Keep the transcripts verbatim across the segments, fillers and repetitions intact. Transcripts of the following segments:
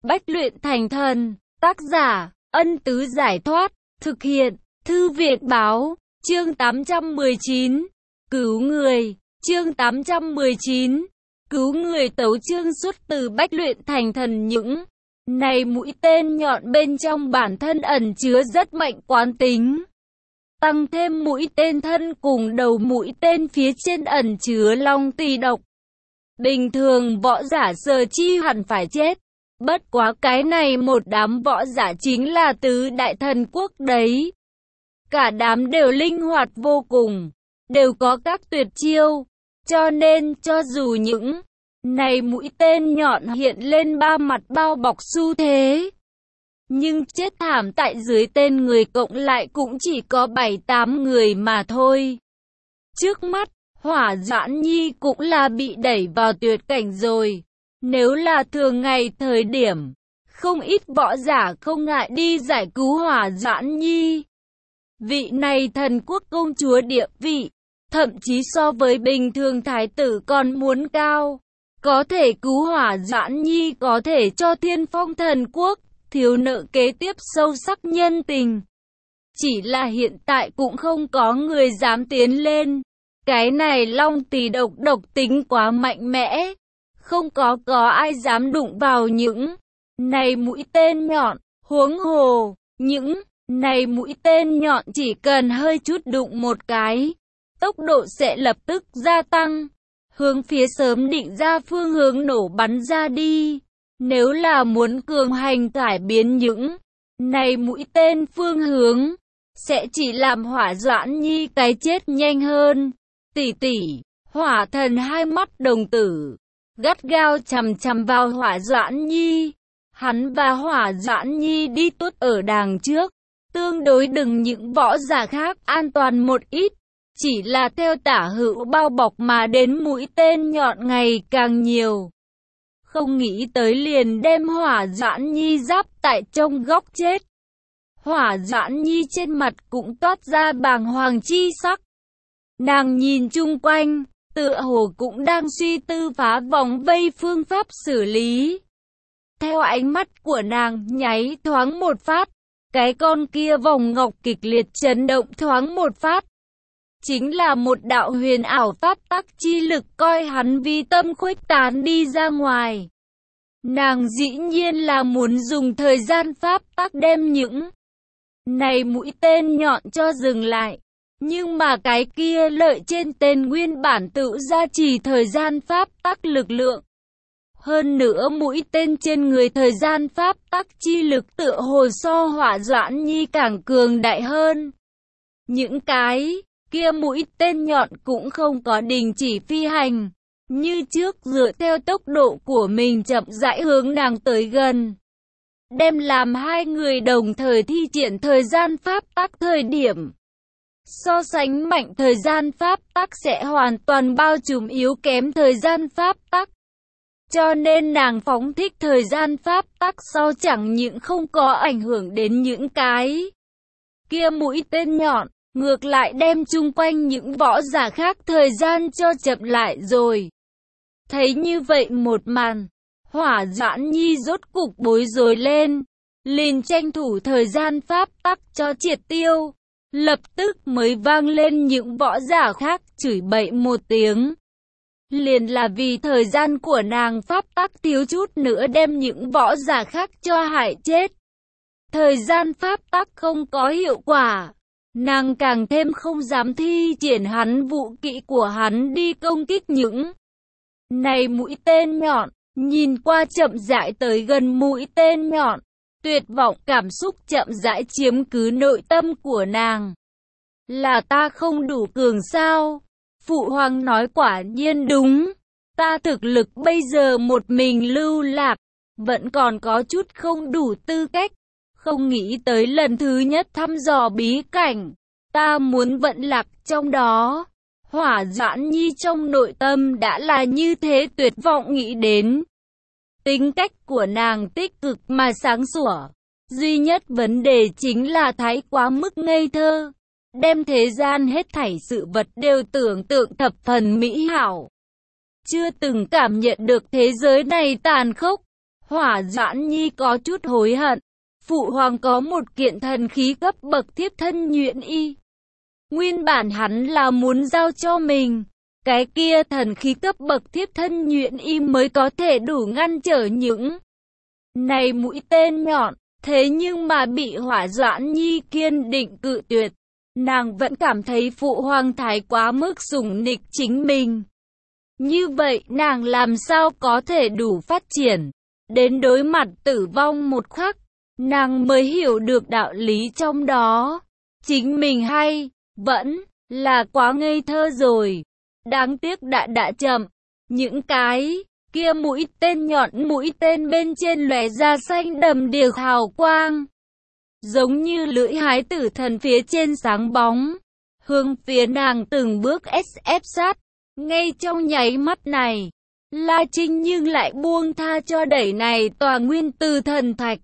Bách luyện thành thần. Tác giả, Ân Tứ Giải Thoát. Thực hiện, Thư Viện Báo. Chương tám trăm mười chín. Cứu người. Chương tám trăm mười chín. Cứu người. Tấu chương xuất từ Bách luyện thành thần. Những này mũi tên nhọn bên trong bản thân ẩn chứa rất mạnh quán tính. Tăng thêm mũi tên thân cùng đầu mũi tên phía trên ẩn chứa long tỳ độc. Bình thường võ giả sở chi hẳn phải chết. Bất quá cái này một đám võ giả chính là tứ đại thần quốc đấy. Cả đám đều linh hoạt vô cùng, đều có các tuyệt chiêu. Cho nên cho dù những này mũi tên nhọn hiện lên ba mặt bao bọc xu thế, nhưng chết thảm tại dưới tên người cộng lại cũng chỉ có bảy tám người mà thôi. Trước mắt, Hỏa Doãn Nhi cũng là bị đẩy vào tuyệt cảnh rồi. Nếu là thường ngày thời điểm, không ít võ giả không ngại đi giải cứu Hỏa Doãn Nhi. Vị này thần quốc công chúa địa vị, thậm chí so với bình thường thái tử còn muốn cao. Có thể cứu Hỏa Doãn Nhi, có thể cho Thiên Phong thần quốc thiếu nợ kế tiếp sâu sắc nhân tình. Chỉ là hiện tại cũng không có người dám tiến lên. Cái này long tỳ độc độc tính quá mạnh mẽ, không có có ai dám đụng vào những này mũi tên nhọn. Huống hồ, những này mũi tên nhọn chỉ cần hơi chút đụng một cái, tốc độ sẽ lập tức gia tăng, hướng phía sớm định ra phương hướng nổ bắn ra đi. Nếu là muốn cường hành cải biến những này mũi tên phương hướng, sẽ chỉ làm Hỏa Doãn Nhi cái chết nhanh hơn. Tỷ tỷ, Hỏa Thần hai mắt đồng tử gắt gao chằm chằm vào Hỏa Doãn Nhi. Hắn và Hỏa Doãn Nhi đi tuốt ở đằng trước, tương đối đừng những võ giả khác an toàn một ít. Chỉ là theo tả hữu bao bọc mà đến mũi tên nhọn ngày càng nhiều. Không nghĩ tới liền đem Hỏa Doãn Nhi giáp tại trong góc chết. Hỏa Doãn Nhi trên mặt cũng toát ra bàng hoàng chi sắc. Nàng nhìn chung quanh, tựa hồ cũng đang suy tư phá vòng vây phương pháp xử lý. Theo ánh mắt của nàng nháy thoáng một phát, cái con kia vòng ngọc kịch liệt chấn động thoáng một phát. Chính là một đạo huyền ảo pháp tắc chi lực coi hắn vi tâm khuếch tán đi ra ngoài. Nàng dĩ nhiên là muốn dùng thời gian pháp tắc đem những này mũi tên nhọn cho dừng lại. Nhưng mà cái kia lợi trên tên nguyên bản tự gia trì thời gian pháp tắc lực lượng. Hơn nữa mũi tên trên người thời gian pháp tắc chi lực tựa hồ so Hỏa Doãn Nhi càng cường đại hơn. Những cái kia mũi tên nhọn cũng không có đình chỉ phi hành, như trước dựa theo tốc độ của mình chậm rãi hướng nàng tới gần. Đem làm hai người đồng thời thi triển thời gian pháp tắc thời điểm. So sánh mạnh thời gian pháp tắc sẽ hoàn toàn bao trùm yếu kém thời gian pháp tắc. Cho nên nàng phóng thích thời gian pháp tắc sau chẳng những không có ảnh hưởng đến những cái kia mũi tên nhọn, ngược lại đem chung quanh những võ giả khác thời gian cho chậm lại rồi. Thấy như vậy một màn, Hỏa Doãn Nhi rốt cục bối rối lên, liền tranh thủ thời gian pháp tắc cho triệt tiêu. Lập tức mới vang lên những võ giả khác chửi bậy một tiếng. Liền là vì thời gian của nàng pháp tắc thiếu chút nữa đem những võ giả khác cho hại chết. Thời gian pháp tắc không có hiệu quả, nàng càng thêm không dám thi triển hắn vũ kỹ của hắn đi công kích những này mũi tên nhọn. Nhìn qua chậm rãi tới gần mũi tên nhọn, tuyệt vọng cảm xúc chậm rãi chiếm cứ nội tâm của nàng. Là ta không đủ cường sao? Phụ hoàng nói quả nhiên đúng. Ta thực lực bây giờ một mình lưu lạc, vẫn còn có chút không đủ tư cách. Không nghĩ tới lần thứ nhất thăm dò bí cảnh, ta muốn vận lạc trong đó. Hỏa Doãn Nhi trong nội tâm đã là như thế tuyệt vọng nghĩ đến. Tính cách của nàng tích cực mà sáng sủa. Duy nhất vấn đề chính là thái quá mức ngây thơ. Đem thế gian hết thảy sự vật đều tưởng tượng thập phần mỹ hảo. Chưa từng cảm nhận được thế giới này tàn khốc. Hỏa Doãn Nhi có chút hối hận. Phụ hoàng có một kiện thần khí cấp bậc thiếp thân nhuyễn y. Nguyên bản hắn là muốn giao cho mình. Cái kia thần khí cấp bậc thiếp thân nhuyễn y mới có thể đủ ngăn trở những này mũi tên nhọn. Thế nhưng mà bị Hỏa Doãn Nhi kiên định cự tuyệt. Nàng vẫn cảm thấy phụ hoàng thái quá mức sủng nịch chính mình. Như vậy nàng làm sao có thể đủ phát triển. Đến đối mặt tử vong một khắc, nàng mới hiểu được đạo lý trong đó. Chính mình hay, vẫn là quá ngây thơ rồi. Đáng tiếc đã đã chậm. Những cái kia mũi tên nhọn, mũi tên bên trên lóe ra xanh đầm đìa hào quang. Giống như lưỡi hái tử thần phía trên sáng bóng. Hướng phía nàng từng bước ép sát. Ngay trong nháy mắt này, La Trinh nhưng lại buông tha cho đẩy này tòa nguyên tử thần thạch.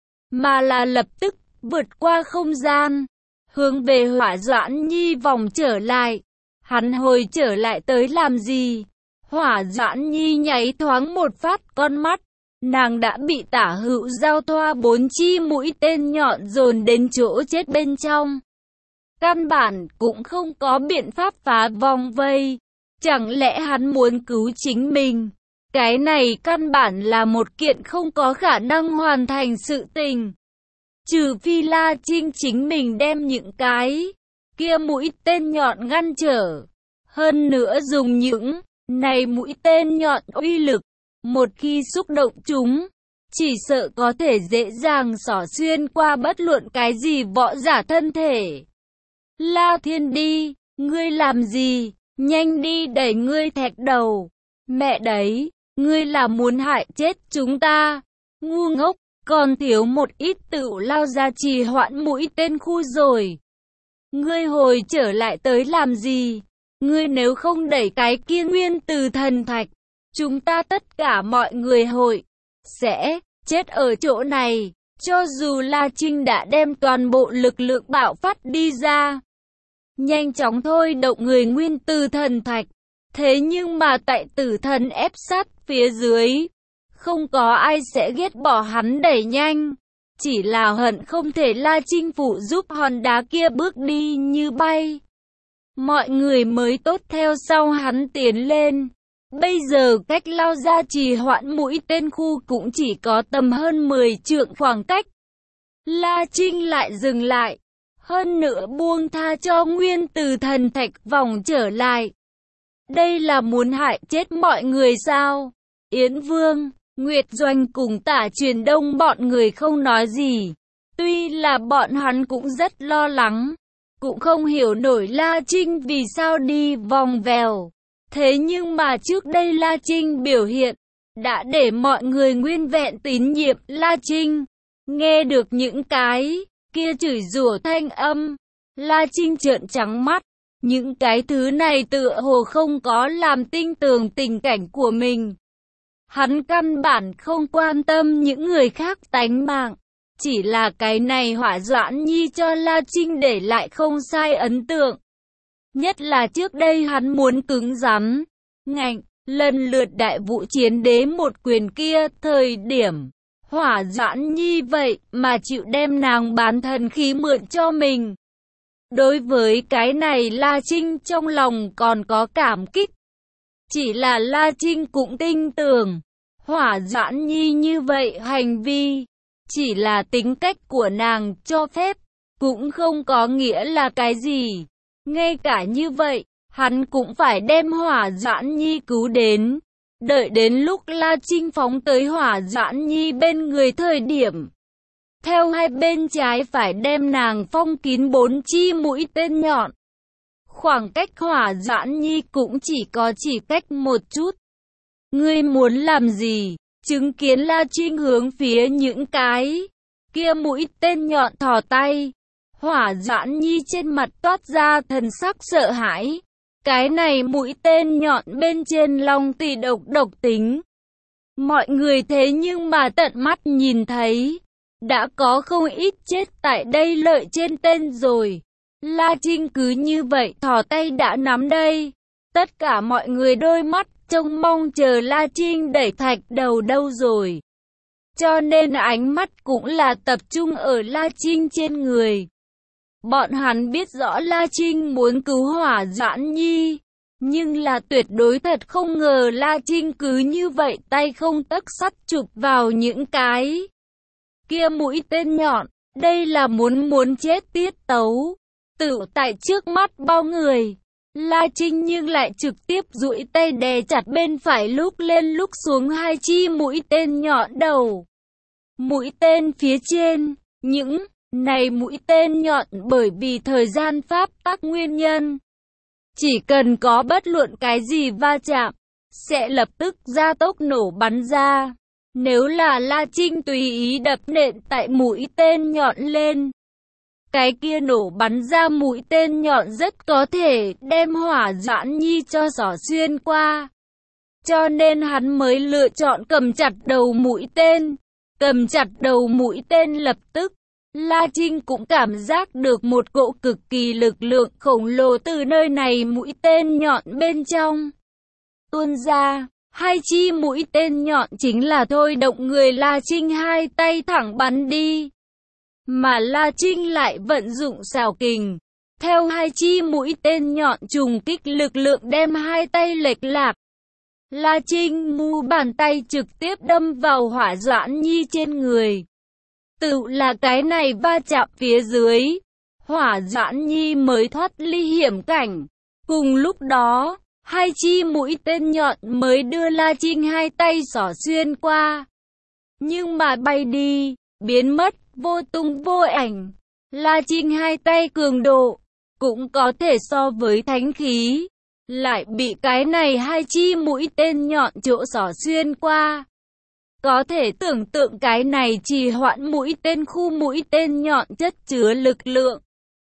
Mà là lập tức vượt qua không gian. Hướng về Hỏa Doãn Nhi vòng trở lại. Hắn hồi trở lại tới làm gì? Hỏa Doãn Nhi nháy thoáng một phát con mắt. Nàng đã bị tả hữu giao thoa bốn chi mũi tên nhọn dồn đến chỗ chết bên trong. Căn bản cũng không có biện pháp phá vòng vây. Chẳng lẽ hắn muốn cứu chính mình? Cái này căn bản là một kiện không có khả năng hoàn thành sự tình. Trừ phi La Trinh chính mình đem những cái kia mũi tên nhọn ngăn trở. Hơn nữa dùng những này mũi tên nhọn uy lực. Một khi xúc động chúng, chỉ sợ có thể dễ dàng xỏ xuyên qua bất luận cái gì võ giả thân thể. La Thiên đi, ngươi làm gì? Nhanh đi đẩy ngươi thạch đầu. Mẹ đấy, ngươi là muốn hại chết chúng ta. Ngu ngốc, còn thiếu một ít tựu lao ra trì hoãn mũi tên khu rồi. Ngươi hồi trở lại tới làm gì? Ngươi nếu không đẩy cái kia nguyên tử thần thạch, chúng ta tất cả mọi người hội sẽ chết ở chỗ này. Cho dù La Trinh đã đem toàn bộ lực lượng bạo phát đi ra, nhanh chóng thôi động người nguyên tử thần thạch. Thế nhưng mà tại tử thần ép sát phía dưới, không có ai sẽ ghét bỏ hắn đẩy nhanh. Chỉ là hận không thể La Trinh phụ giúp hòn đá kia bước đi như bay. Mọi người mới tốt theo sau hắn tiến lên. Bây giờ cách lao ra trì hoãn mũi tên khu cũng chỉ có tầm hơn mười trượng khoảng cách. La Trinh lại dừng lại. Hơn nữa buông tha cho nguyên tử thần thạch vòng trở lại. Đây là muốn hại chết mọi người sao? Yến Vương, Nguyệt Doanh cùng Tả Truyền Đông bọn người không nói gì. Tuy là bọn hắn cũng rất lo lắng. Cũng không hiểu nổi La Trinh vì sao đi vòng vèo. Thế nhưng mà trước đây La Trinh biểu hiện đã để mọi người nguyên vẹn tín nhiệm La Trinh. Nghe được những cái kia chửi rủa thanh âm, La Trinh trợn trắng mắt. Những cái thứ này tựa hồ không có làm tinh tường tình cảnh của mình. Hắn căn bản không quan tâm những người khác tánh mạng. Chỉ là cái này Hỏa Doãn Nhi cho La Trinh để lại không sai ấn tượng. Nhất là trước đây hắn muốn cứng rắn, ngạnh, lần lượt đại vũ chiến đế một quyền kia thời điểm. Hỏa Doãn Nhi vậy mà chịu đem nàng bán thần khí mượn cho mình. Đối với cái này La Trinh trong lòng còn có cảm kích. Chỉ là La Trinh cũng tin tưởng, Hỏa Doãn Nhi như vậy hành vi, chỉ là tính cách của nàng cho phép, cũng không có nghĩa là cái gì. Ngay cả như vậy, hắn cũng phải đem Hỏa Doãn Nhi cứu đến. Đợi đến lúc La Trinh phóng tới Hỏa Doãn Nhi bên người thời điểm, theo hai bên trái phải đem nàng phong kín bốn chi mũi tên nhọn. Khoảng cách Hỏa Doãn Nhi cũng chỉ có chỉ cách một chút. Ngươi muốn làm gì? Chứng kiến La Trinh hướng phía những cái kia mũi tên nhọn thò tay. Hỏa Doãn Nhi trên mặt toát ra thần sắc sợ hãi. Cái này mũi tên nhọn bên trên long tỷ độc độc tính. Mọi người thế nhưng mà tận mắt nhìn thấy, đã có không ít chết tại đây lợi trên tên rồi. La Trinh cứ như vậy thò tay đã nắm đây. Tất cả mọi người đôi mắt trông mong chờ La Trinh đẩy thạch đầu đâu rồi. cho nên ánh mắt cũng là tập trung ở La Trinh trên người. Bọn hắn biết rõ La Trinh muốn cứu Hỏa Doãn Nhi, nhưng là tuyệt đối thật không ngờ La Trinh cứ như vậy tay không tấc sắt chụp vào những cái kia mũi tên nhọn. Đây là muốn muốn chết tiết tấu. Tự tại trước mắt bao người, La Trinh nhưng lại trực tiếp duỗi tay đè chặt bên phải lúc lên lúc xuống hai chi mũi tên nhọn đầu. Mũi tên phía trên, những này mũi tên nhọn bởi vì thời gian pháp tắc nguyên nhân, chỉ cần có bất luận cái gì va chạm, sẽ lập tức gia tốc nổ bắn ra. Nếu là La Trinh tùy ý đập nện tại mũi tên nhọn lên, cái kia nổ bắn ra mũi tên nhọn rất có thể đem Hỏa Doãn Nhi cho xỏ xuyên qua. Cho nên hắn mới lựa chọn cầm chặt đầu mũi tên. Cầm chặt đầu mũi tên lập tức, La Trinh cũng cảm giác được một cỗ cực kỳ lực lượng khổng lồ từ nơi này mũi tên nhọn bên trong tuôn ra. Hai chi mũi tên nhọn chính là thôi động người La Trinh hai tay thẳng bắn đi. Mà La Trinh lại vận dụng xảo kình, theo hai chi mũi tên nhọn trùng kích lực lượng đem hai tay lệch lạc. La Trinh mu bàn tay trực tiếp đâm vào Hỏa Doãn Nhi trên người. Tự là cái này va chạm phía dưới, Hỏa Doãn Nhi mới thoát ly hiểm cảnh. Cùng lúc đó, hai chi mũi tên nhọn mới đưa La Trinh hai tay xỏ xuyên qua. Nhưng mà bay đi, biến mất, vô tung vô ảnh. La Trinh hai tay cường độ, cũng có thể so với thánh khí, lại bị cái này hai chi mũi tên nhọn chỗ xỏ xuyên qua. Có thể tưởng tượng cái này trì hoãn mũi tên khu mũi tên nhọn chất chứa lực lượng.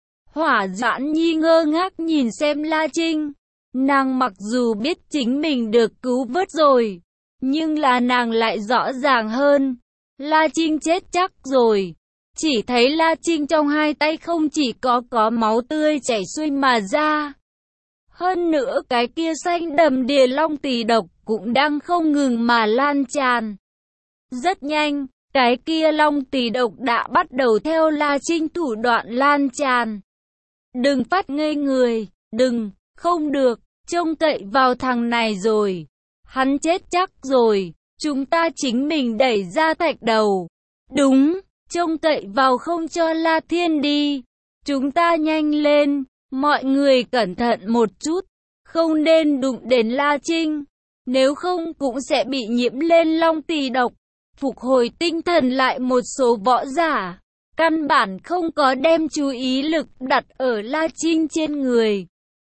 Hỏa Doãn Nhi ngơ ngác nhìn xem La Trinh. Nàng mặc dù biết chính mình được cứu vớt rồi, nhưng là nàng lại rõ ràng hơn. La Trinh chết chắc rồi. Chỉ thấy La Trinh trong hai tay không chỉ có có máu tươi chảy xuôi mà ra. Hơn nữa cái kia xanh đầm đìa long tỳ độc cũng đang không ngừng mà lan tràn. Rất nhanh, cái kia long tỳ độc đã bắt đầu theo La Trinh thủ đoạn lan tràn. Đừng phát ngây người, đừng, không được, trông cậy vào thằng này rồi. Hắn chết chắc rồi, chúng ta chính mình đẩy ra thạch đầu. Đúng, trông cậy vào không cho La Thiên đi. Chúng ta nhanh lên, mọi người cẩn thận một chút, không nên đụng đến La Trinh. Nếu không cũng sẽ bị nhiễm lên long tỳ độc. Phục hồi tinh thần lại một số võ giả, căn bản không có đem chú ý lực đặt ở La Trinh trên người.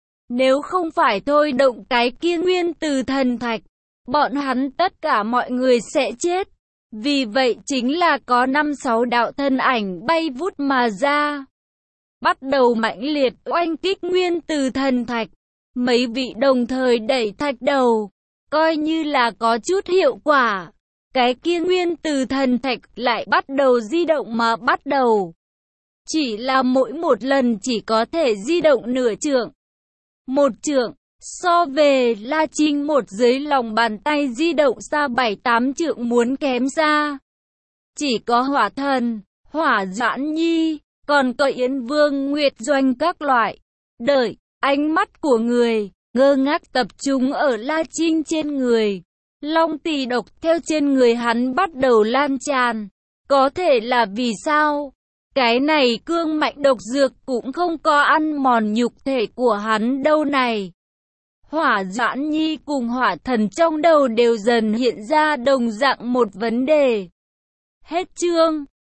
Nếu không phải thôi động cái kia nguyên từ thần thạch, bọn hắn tất cả mọi người sẽ chết. Vì vậy chính là có năm sáu đạo thân ảnh bay vút mà ra, bắt đầu mãnh liệt oanh kích nguyên từ thần thạch. Mấy vị đồng thời đẩy thạch đầu, coi như là có chút hiệu quả. Cái kia nguyên từ thần thạch lại bắt đầu di động mà bắt đầu. Chỉ là mỗi một lần chỉ có thể di động nửa trượng. Một trượng, so về La Trinh một dưới lòng bàn tay di động xa bảy tám trượng muốn kém xa. Chỉ có Hỏa Thần, Hỏa Doãn Nhi, còn có Yến Vương Nguyệt Doanh các loại. Đợi, ánh mắt của người, ngơ ngác tập trung ở La Trinh trên người. Long tỳ độc theo trên người hắn bắt đầu lan tràn. Có thể là vì sao? Cái này cương mạnh độc dược cũng không có ăn mòn nhục thể của hắn đâu này. Hỏa Doãn Nhi cùng Hỏa Thần trong đầu đều dần hiện ra đồng dạng một vấn đề. Hết chương.